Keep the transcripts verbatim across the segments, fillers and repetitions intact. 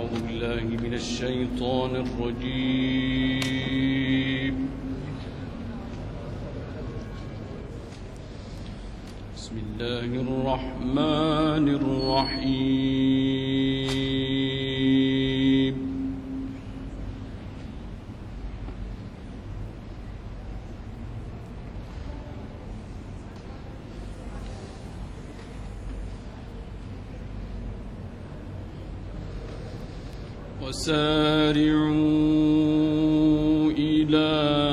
أعوذ بالله من الشيطان الرجيم. بسم الله الرحمن الرحيم. وسارعوا إلى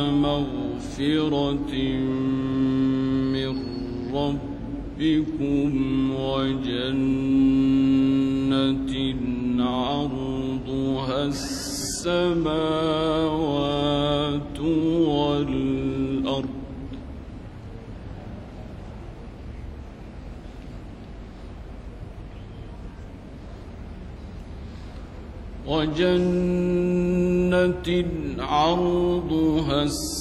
مغفرة من ربكم وجنة عرضها السماوات والأرض وجنة عرضها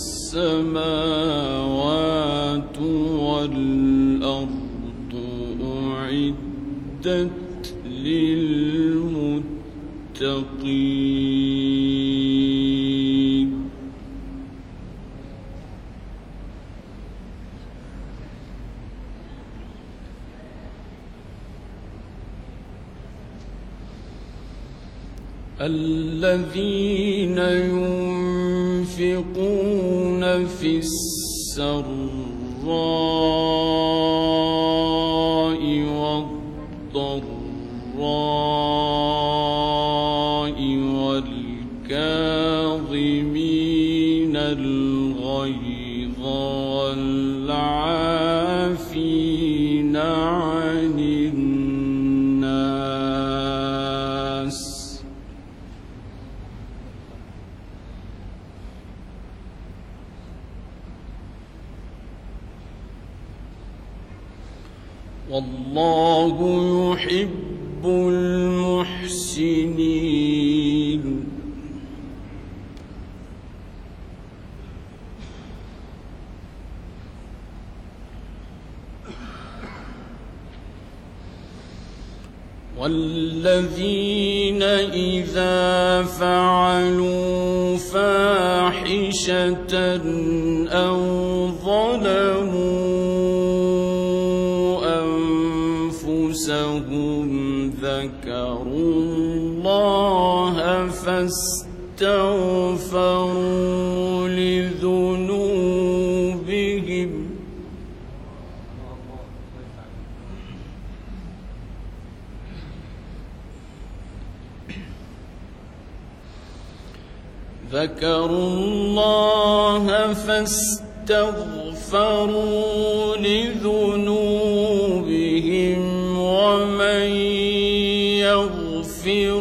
السماوات والأرض أعدت للمتقين. الذين ينفقون في السراء والضراء والكاظمين الغيظ والعافين عن الناس والله يحب المحسنين. والذين إذا فعلوا فاحشة أو ظلموا أنفسهم ذكروا الله فاستغفروا لذنوبهم ذكروا الله فاستغفروا لذنوبهم ومن يغفر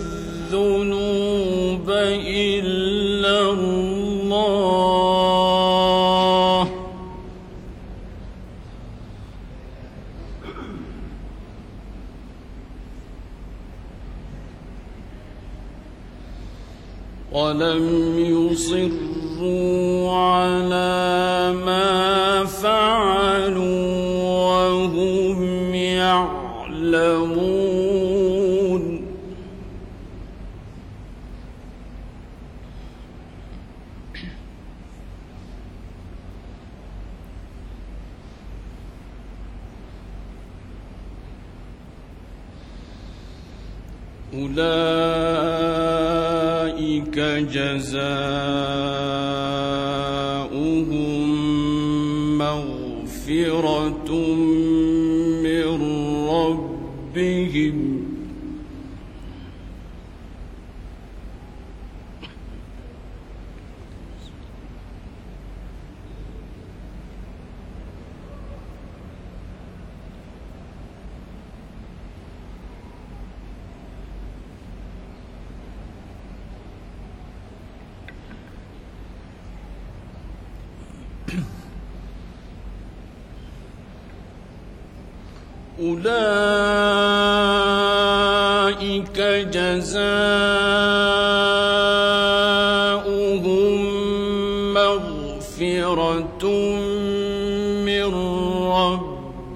الذنوب إلا الله ولم يصروا على ما فعلوا وهم يعلمون. أولئك جزاؤهم مغفرة من ربهم أولئك جزاؤهم مغفرة من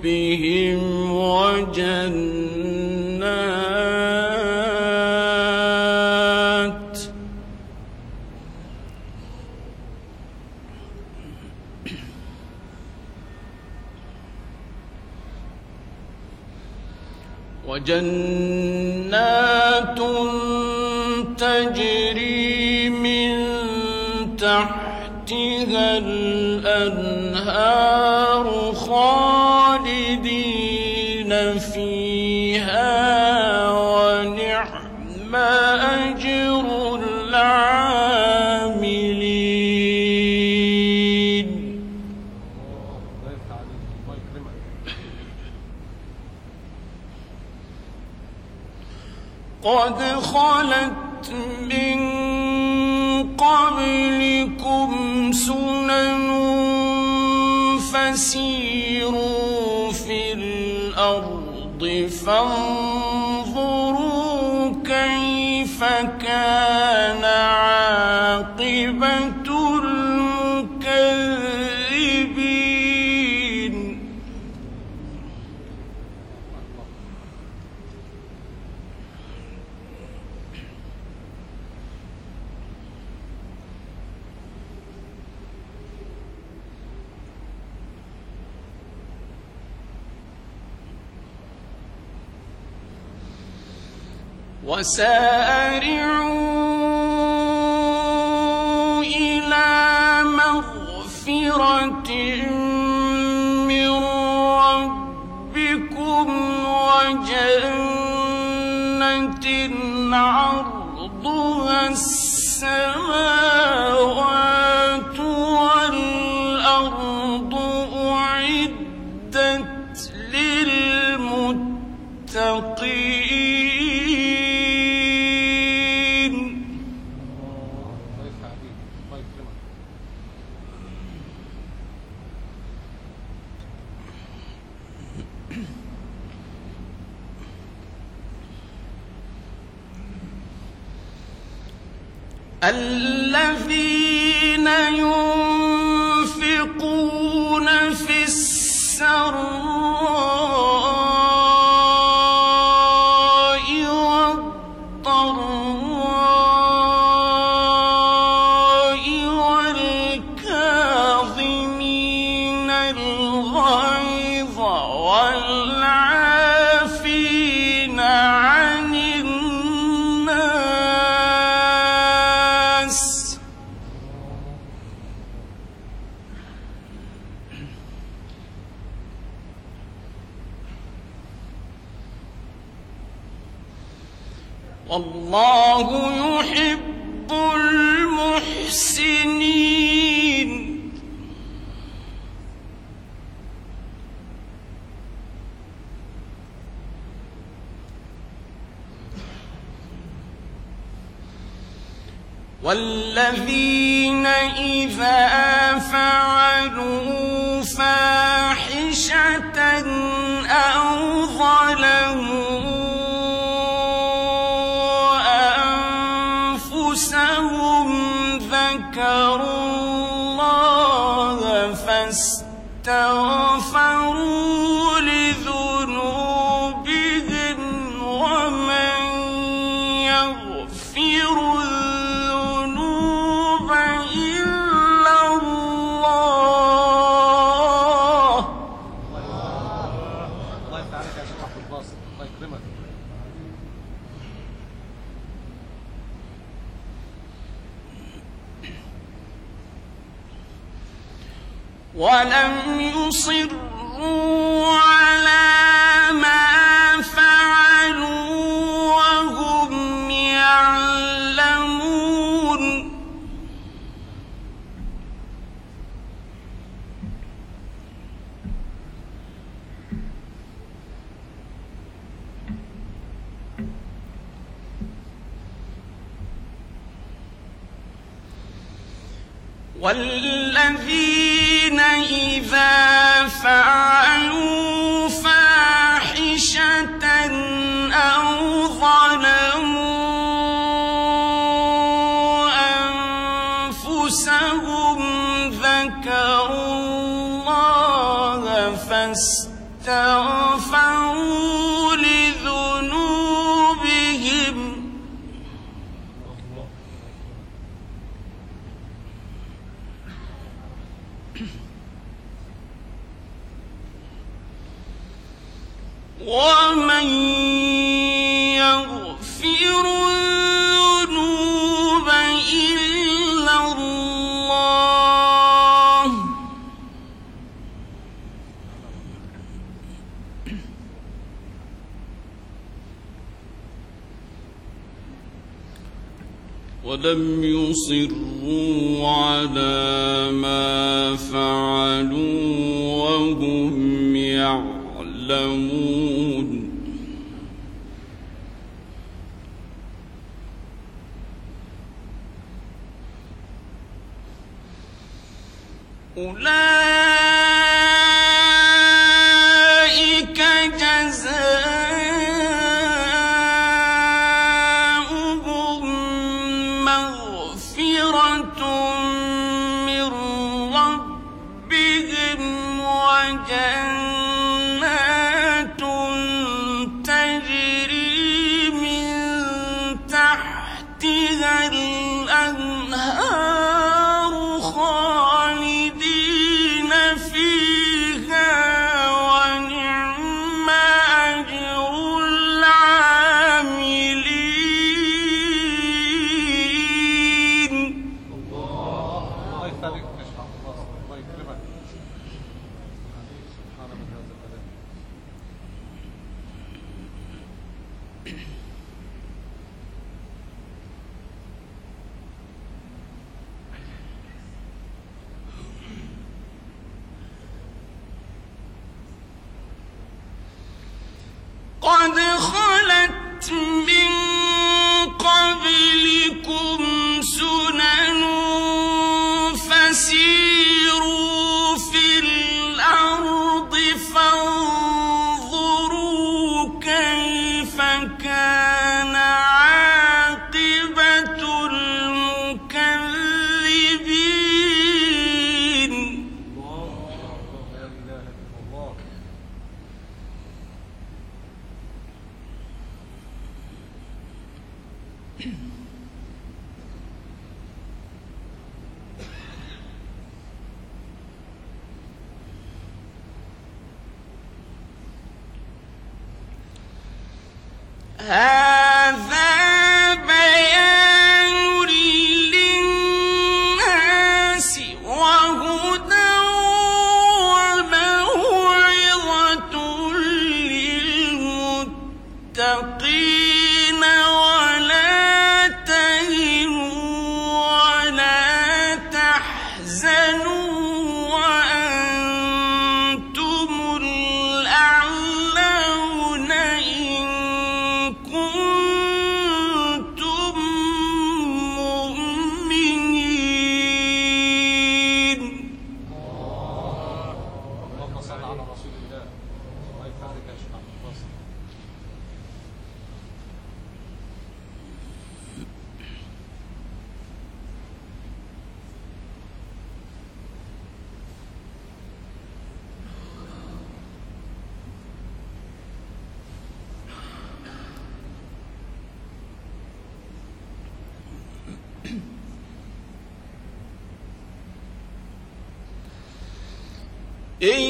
ربهم وجنات وجنات تجري من تحتها الأنهار خالدين فيها ونعم أجر العاملين. قد خلت من قبلكم سنن فسيروا في الأرض فانظروا كيف كان عاقبة المكذبين. وسارعوا إلى مغفرة من ربكم وجنة عرضها السماوات والأرض أعدت للمتقين. الذين ينفقون في السراء والضراء والكاظمين الغيظ والعافين عن الناس والله يحب المحسنين. والذين إذا فعلوا فاحشة أو ظلموا أنفسهم ذكروا الله فاستغفروا لذنوبهم ومن يغفر الذنوب إلا الله. الله يفتح عليك يا شيخ عبد الباسط، الله يكرمك. ولم يصروا على ما فعلوا وهم يعلمون. والذين إذا فعلوا فاحشة أو ظلموا أنفسهم ذكروا الله فاستغفروا لذنوبهم ومن ولم يصروا على ما فعلوا وهم يعلمون أولئك جزاؤهم مغفرة من ربهم وجنات تجري من تحتها الأنهار خالدين فيها ونعم أجر العاملين. الله يخليك يا شيخ عبد الله، الله يكرمك. سبحان من هذا الكلام. قد خلت من قبلكم سنن فسيروا في الأرض فانظروا كيف كان عاقبة المكذبين. الله لا إله إلا الله. هذا بيان للناس وهدى وموعظة للمتقين ولا تهنوا ولا تحزنوا وأنتم الأعلون إن كنتم مؤمنين. اللهم صل على رسول الله. الله يخليك يا شيخ عبد الله. إن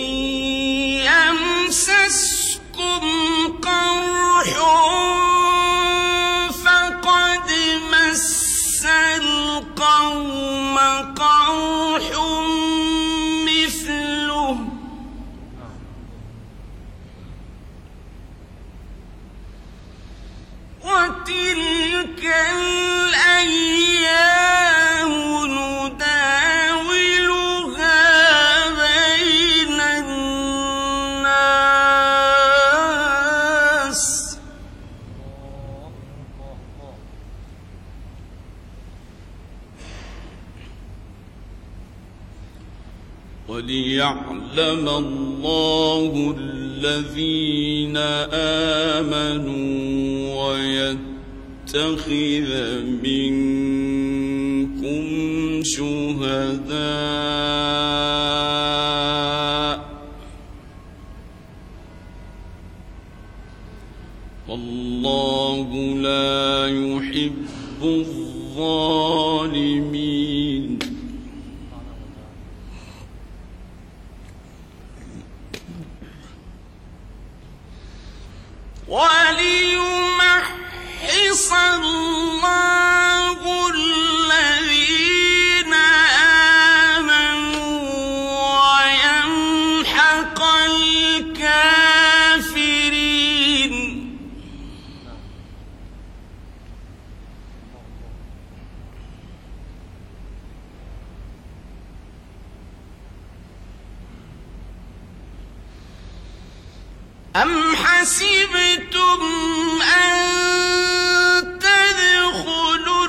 يمسسكم قرح فقد مس القوم قرح مثله وتلك الأيام نداولها بين الناس وليعلم الله الذين آمنوا ويتخذ منكم شهداء والله لا يحب الظالمين. وليمحص الله الذين آمنوا ويمحق الكافرين. أم حسبتم أن تدخلوا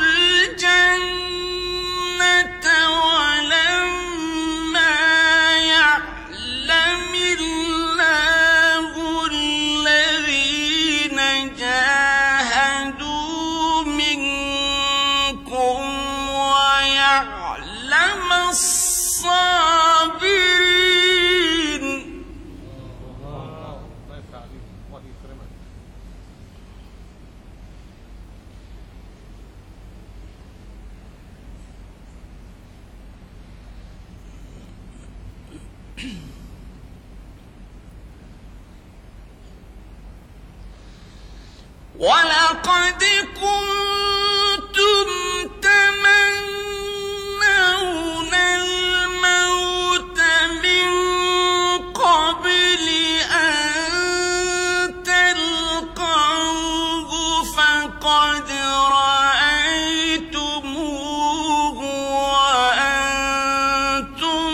الجنة ولما يعلم الله الذين جاهدوا منكم ويعلم الصابرين. الله يفتح عليك، الله يكرمك. ولقد كنتم تمنون الموت من قبل أن تلقوه فقد رأيتموه وأنتم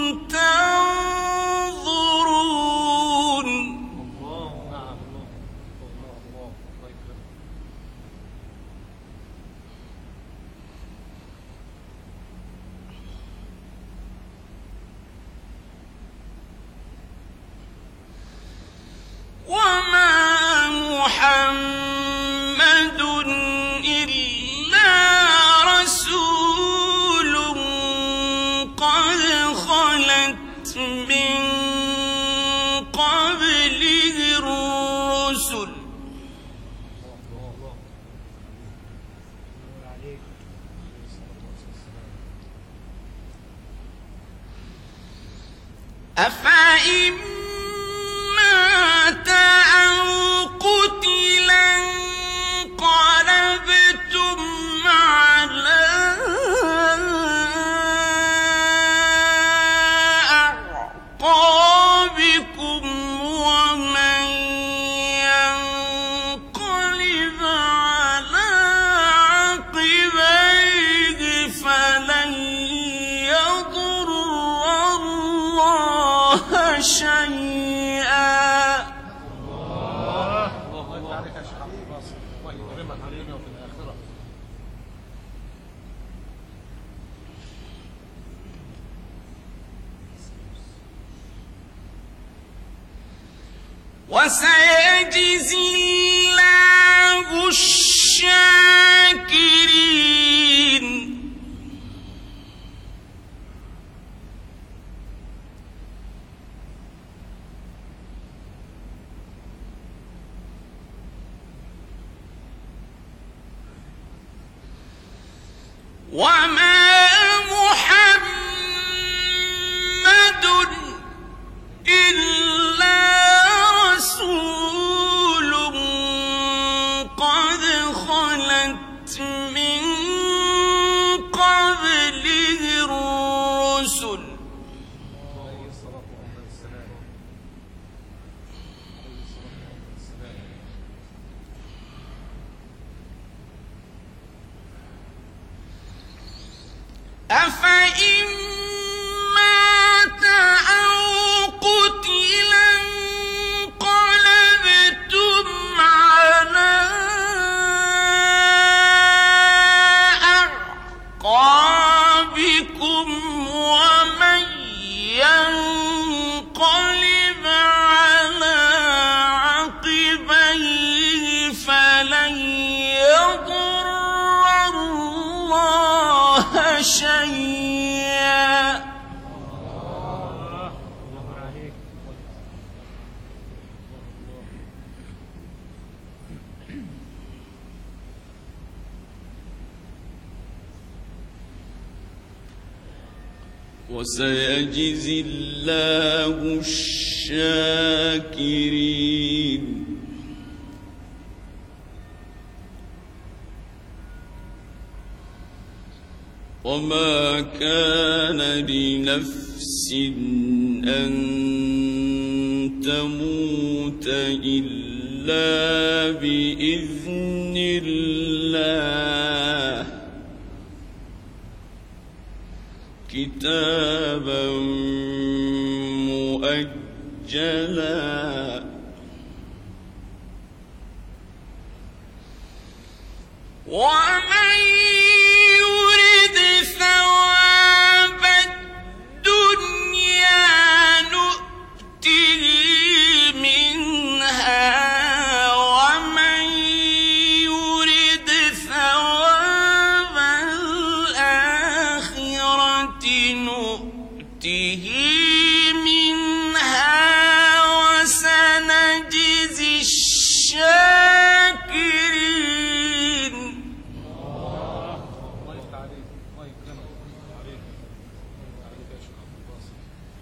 تنظرون. الله، نعم، الله الله الله الله يكرمك. وما محمد إلا رسول قد خلت من قبله الرسل أفإن مات أو قتلا انقلبتم على أعقابكم ومن ينقلب على عقبيه فلن يضر الله شيئا. الله الله يفتح عليك يا شيخ عبد الناصر، الله يكرمك في الدنيا وفي الآخرة. وسيجزي الله الشاكرين. وما محمد إلا رسول قد خلت من قبله الرسل عليه الصلاة والسلام. عليه الصلاة والسلام. أفإن مات أو قتلا انقلبتم على أعقابكم ومن ينقلب على عقبيه فلن يضر الله شيئا. الله الله عليك. وسيجزي الله الشاكرين. وما كان لنفس أن تموت إلا بإذن الله كتابا مؤجلا ومن يرد ثواب الدنيا نؤته منها ومن يرد ثواب الآخرة نؤته منها وسنجزي الشاكرين. الله يفتح عليك، الله يكرمك عليك عليك يا شيخ عبد الباسط.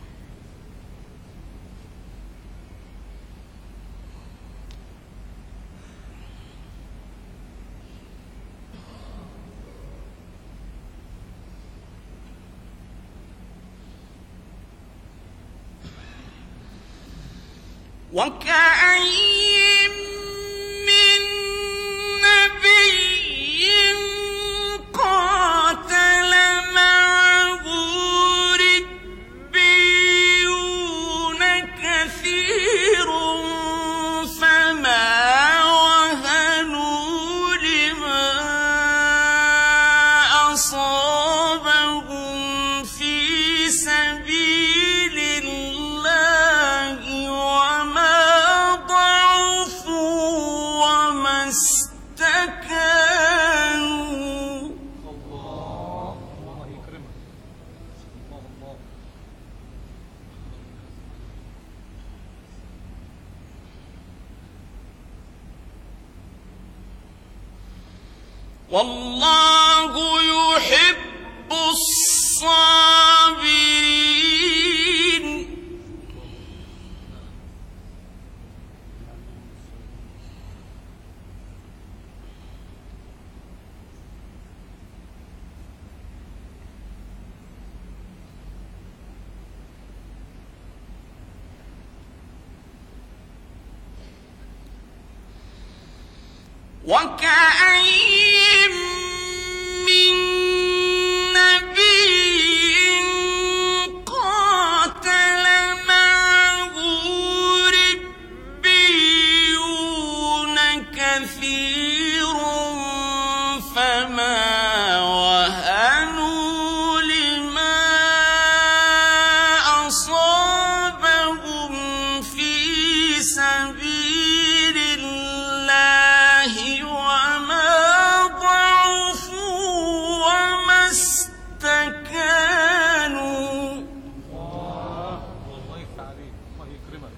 وكأين من نبي قاتل معه ربيون كثير فما وهنوا لما أصابهم في سبيل الله وما ضعفوا وما استكانوا. الله الله يكرمك. الله الله. والله يحب الصابرين. وكأين من نبي قاتل معه ربيون كثير فما وهنوا لما أصابهم في سبيل الله وما ضعفوا وما استكانوا. الله الله يفتح عليك، الله يكرمك.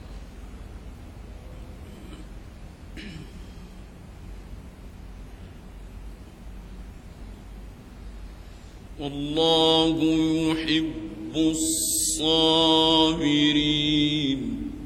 والله يحب الصابرين.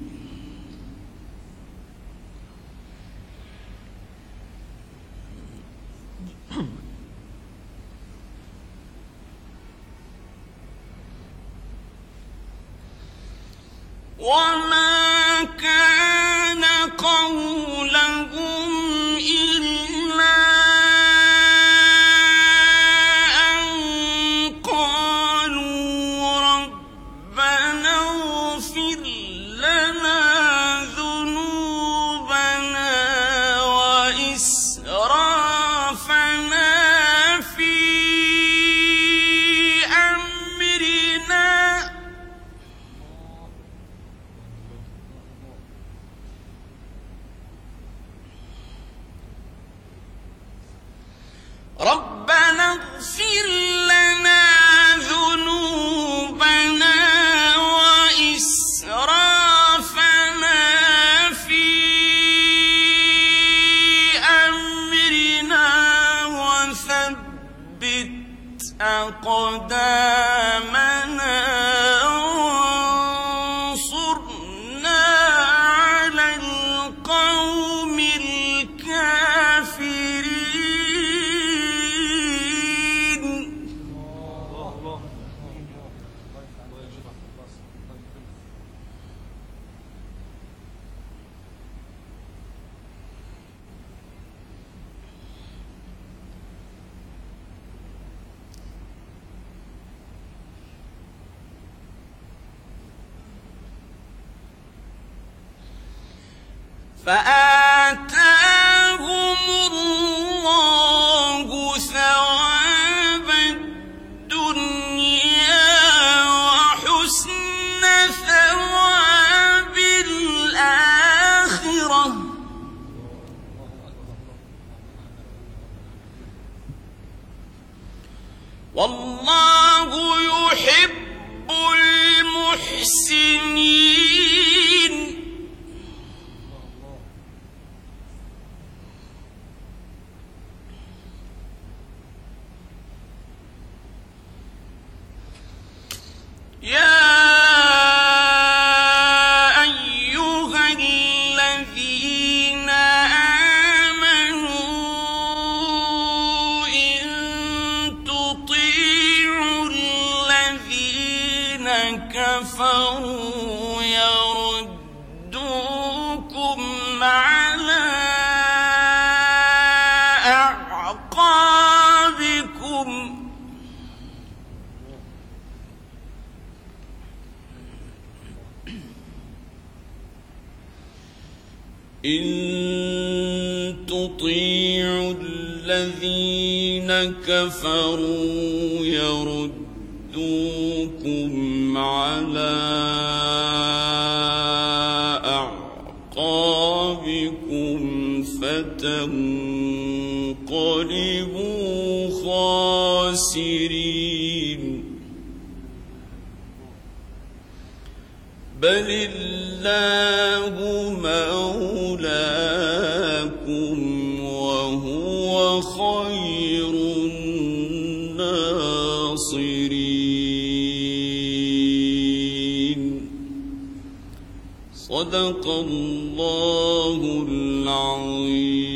وما كان قولهم إلا أن قالوا ربنا اغفر لنا ذنوبنا وإسرافنا في أمرنا ربنا اغفر لنا ذنوبنا وإسرافنا في أمرنا وثبت أقدامنا وانصرنا على القوم الكافرين. الله الله الله يفتح الله يا شيخ عبد الباسط. الله يكرمك. فآتاهم الله والله يحب المحسنين. يا أيها الذين آمنوا إن تطيعوا الذين كفروا يردوكم على أعقابكم إن تطيعوا الذين كفروا يردوكم على أعقابكم فتنقلبوا خاسرين. بل الله مولاكم وهو خير الناصرين. صدق الله العظيم.